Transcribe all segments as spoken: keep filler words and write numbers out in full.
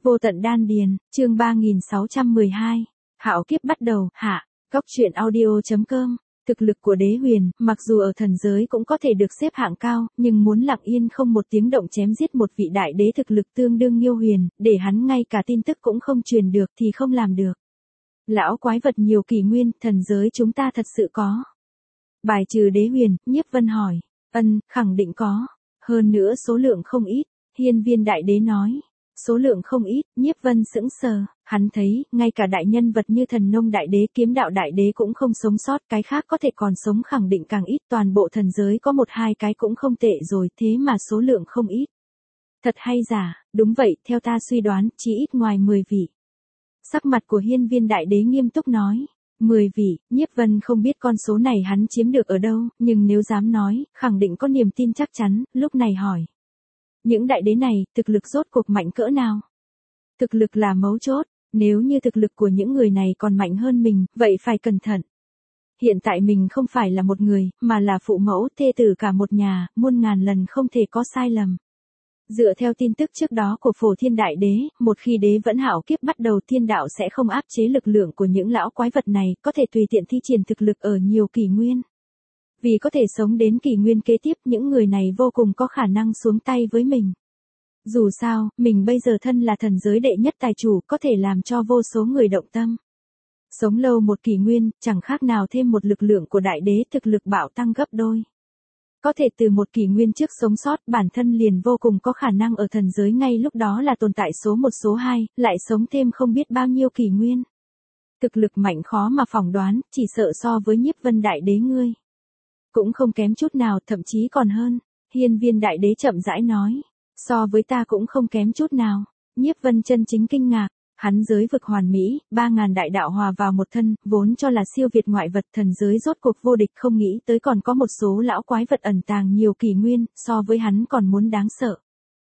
Vô tận đan điền, chương ba nghìn sáu trăm mười hai. Hạo kiếp bắt đầu, hạ. Góc truyện audio.com. Thực lực của đế huyền, mặc dù ở thần giới cũng có thể được xếp hạng cao, nhưng muốn lặng yên không một tiếng động chém giết một vị đại đế thực lực tương đương Nhiêu Huyền, để hắn ngay cả tin tức cũng không truyền được thì không làm được. Lão quái vật nhiều kỷ nguyên, thần giới chúng ta thật sự có. Bài trừ đế huyền, Nhiếp Vân hỏi. Ân, khẳng định có. Hơn nữa số lượng không ít, Hiên Viên đại đế nói. Số lượng không ít, Nhiếp Vân sững sờ, hắn thấy, ngay cả đại nhân vật như Thần Nông đại đế, Kiếm Đạo đại đế cũng không sống sót, cái khác có thể còn sống khẳng định càng ít, toàn bộ thần giới có một hai cái cũng không tệ rồi, thế mà số lượng không ít. Thật hay giả, đúng vậy, theo ta suy đoán, chỉ ít ngoài mười vị. Sắc mặt của Hiên Viên đại đế nghiêm túc nói. mười vị, Nhiếp Vân không biết con số này hắn chiếm được ở đâu, nhưng nếu dám nói, khẳng định có niềm tin chắc chắn, lúc này hỏi. Những đại đế này, thực lực rốt cuộc mạnh cỡ nào? Thực lực là mấu chốt, nếu như thực lực của những người này còn mạnh hơn mình, vậy phải cẩn thận. Hiện tại mình không phải là một người, mà là phụ mẫu, thê tử cả một nhà, muôn ngàn lần không thể có sai lầm. Dựa theo tin tức trước đó của Phổ Thiên Đại Đế, một khi đế vẫn hạo kiếp bắt đầu thiên đạo sẽ không áp chế lực lượng của những lão quái vật này, có thể tùy tiện thi triển thực lực ở nhiều kỷ nguyên. Vì có thể sống đến kỷ nguyên kế tiếp, những người này vô cùng có khả năng xuống tay với mình. Dù sao, mình bây giờ thân là thần giới đệ nhất tài chủ, có thể làm cho vô số người động tâm. Sống lâu một kỷ nguyên, chẳng khác nào thêm một lực lượng của đại đế, thực lực bạo tăng gấp đôi. Có thể từ một kỷ nguyên trước sống sót, bản thân liền vô cùng có khả năng ở thần giới ngay lúc đó là tồn tại số một số hai, lại sống thêm không biết bao nhiêu kỷ nguyên. Thực lực mạnh khó mà phỏng đoán, chỉ sợ so với Nhiếp Vân đại đế ngươi. Cũng không kém chút nào, thậm chí còn hơn. Hiên Viên đại đế chậm rãi nói. So với ta cũng không kém chút nào. Nhiếp Vân chân chính kinh ngạc. Hắn giới vực hoàn mỹ, ba ngàn đại đạo hòa vào một thân, vốn cho là siêu việt ngoại vật, thần giới rốt cuộc vô địch, không nghĩ tới còn có một số lão quái vật ẩn tàng nhiều kỷ nguyên, so với hắn còn muốn đáng sợ.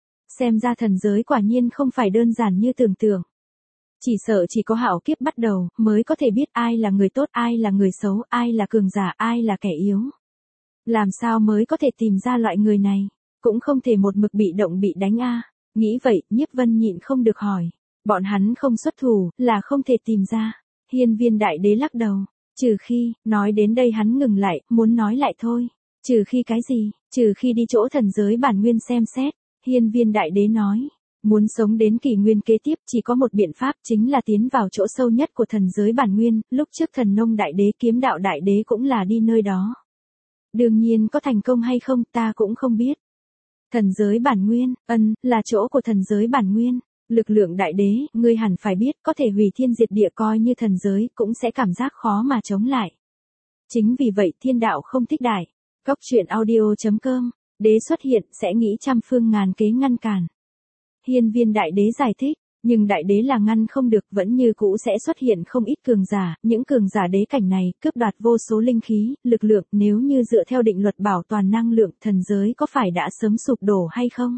Xem ra thần giới quả nhiên không phải đơn giản như tưởng tượng. Chỉ sợ chỉ có hạo kiếp bắt đầu, mới có thể biết ai là người tốt, ai là người xấu, ai là cường giả, ai là kẻ yếu. Làm sao mới có thể tìm ra loại người này? Cũng không thể một mực bị động bị đánh a. Nghĩ vậy, Nhiếp Vân nhịn không được hỏi. Bọn hắn không xuất thủ, là không thể tìm ra. Hiên Viên đại đế lắc đầu. Trừ khi, nói đến đây hắn ngừng lại, muốn nói lại thôi. Trừ khi cái gì? Trừ khi đi chỗ thần giới bản nguyên xem xét. Hiên Viên đại đế nói. Muốn sống đến kỷ nguyên kế tiếp chỉ có một biện pháp, chính là tiến vào chỗ sâu nhất của thần giới bản nguyên. Lúc trước Thần Nông đại đế, Kiếm Đạo đại đế cũng là đi nơi đó. Đương nhiên có thành công hay không ta cũng không biết. Thần giới bản nguyên, ân, là chỗ của thần giới bản nguyên. Lực lượng đại đế, ngươi hẳn phải biết, có thể hủy thiên diệt địa, coi như thần giới, cũng sẽ cảm giác khó mà chống lại. Chính vì vậy thiên đạo không thích đại. Góc truyện audio.com. Đế xuất hiện, sẽ nghĩ trăm phương ngàn kế ngăn cản. Hiên Viên đại đế giải thích. Nhưng đại đế là ngăn không được, vẫn như cũ sẽ xuất hiện không ít cường giả, những cường giả đế cảnh này, cướp đoạt vô số linh khí, lực lượng, nếu như dựa theo định luật bảo toàn năng lượng, thần giới có phải đã sớm sụp đổ hay không?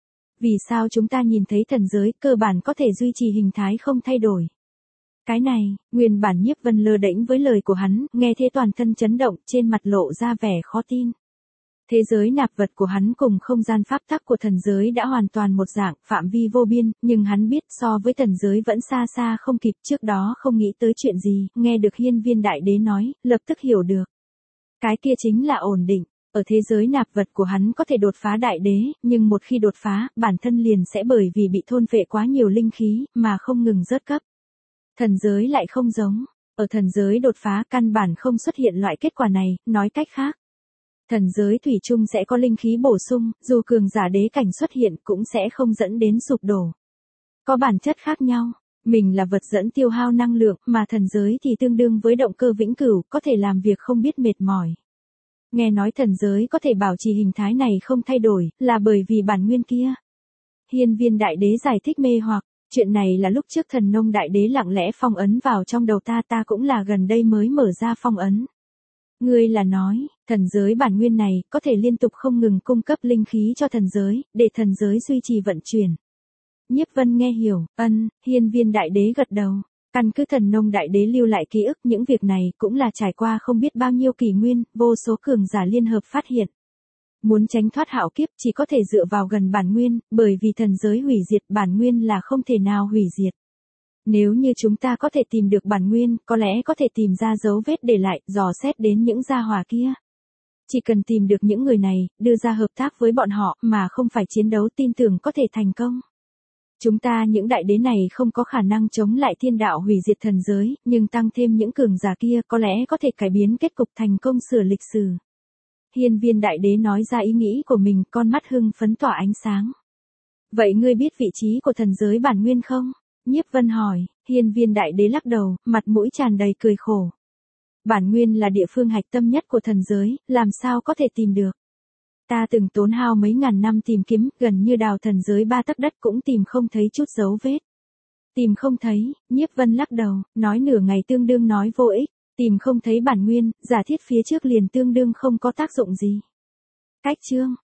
Vì sao chúng ta nhìn thấy thần giới, cơ bản có thể duy trì hình thái không thay đổi? Cái này, nguyên bản Nhiếp Vân lơ đễnh với lời của hắn, nghe thế toàn thân chấn động, trên mặt lộ ra vẻ khó tin. Thế giới nạp vật của hắn cùng không gian pháp tắc của thần giới đã hoàn toàn một dạng, phạm vi vô biên, nhưng hắn biết so với thần giới vẫn xa xa không kịp, trước đó không nghĩ tới chuyện gì, nghe được Hiên Viên đại đế nói, lập tức hiểu được. Cái kia chính là ổn định, ở thế giới nạp vật của hắn có thể đột phá đại đế, nhưng một khi đột phá, bản thân liền sẽ bởi vì bị thôn phệ quá nhiều linh khí, mà không ngừng rớt cấp. Thần giới lại không giống, ở thần giới đột phá căn bản không xuất hiện loại kết quả này, nói cách khác. Thần giới thủy chung sẽ có linh khí bổ sung, dù cường giả đế cảnh xuất hiện cũng sẽ không dẫn đến sụp đổ. Có bản chất khác nhau, mình là vật dẫn tiêu hao năng lượng, mà thần giới thì tương đương với động cơ vĩnh cửu, có thể làm việc không biết mệt mỏi. Nghe nói thần giới có thể bảo trì hình thái này không thay đổi, là bởi vì bản nguyên kia. Hiên Viên đại đế giải thích mê hoặc, chuyện này là lúc trước Thần Nông đại đế lặng lẽ phong ấn vào trong đầu ta, ta cũng là gần đây mới mở ra phong ấn. Ngươi là nói, thần giới bản nguyên này, có thể liên tục không ngừng cung cấp linh khí cho thần giới, để thần giới duy trì vận chuyển. Nhiếp Vân nghe hiểu, ân, Hiên Viên đại đế gật đầu. Căn cứ Thần Nông đại đế lưu lại ký ức, những việc này cũng là trải qua không biết bao nhiêu kỷ nguyên, vô số cường giả liên hợp phát hiện. Muốn tránh thoát hạo kiếp chỉ có thể dựa vào gần bản nguyên, bởi vì thần giới hủy diệt bản nguyên là không thể nào hủy diệt. Nếu như chúng ta có thể tìm được bản nguyên, có lẽ có thể tìm ra dấu vết để lại, dò xét đến những gia hỏa kia. Chỉ cần tìm được những người này, đưa ra hợp tác với bọn họ mà không phải chiến đấu, tin tưởng có thể thành công. Chúng ta những đại đế này không có khả năng chống lại thiên đạo hủy diệt thần giới, nhưng tăng thêm những cường giả kia có lẽ có thể cải biến kết cục, thành công sửa lịch sử. Hiên Viên đại đế nói ra ý nghĩ của mình, con mắt hưng phấn tỏa ánh sáng. Vậy ngươi biết vị trí của thần giới bản nguyên không? Nhiếp Vân hỏi. Hiên Viên đại đế lắc đầu, mặt mũi tràn đầy cười khổ. Bản nguyên là địa phương hạch tâm nhất của thần giới, làm sao có thể tìm được? Ta từng tốn hao mấy ngàn năm tìm kiếm, gần như đào thần giới ba tấc đất cũng tìm không thấy chút dấu vết. Tìm không thấy, Nhiếp Vân lắc đầu, nói nửa ngày tương đương nói vô ích, tìm không thấy bản nguyên, giả thiết phía trước liền tương đương không có tác dụng gì. Cách chương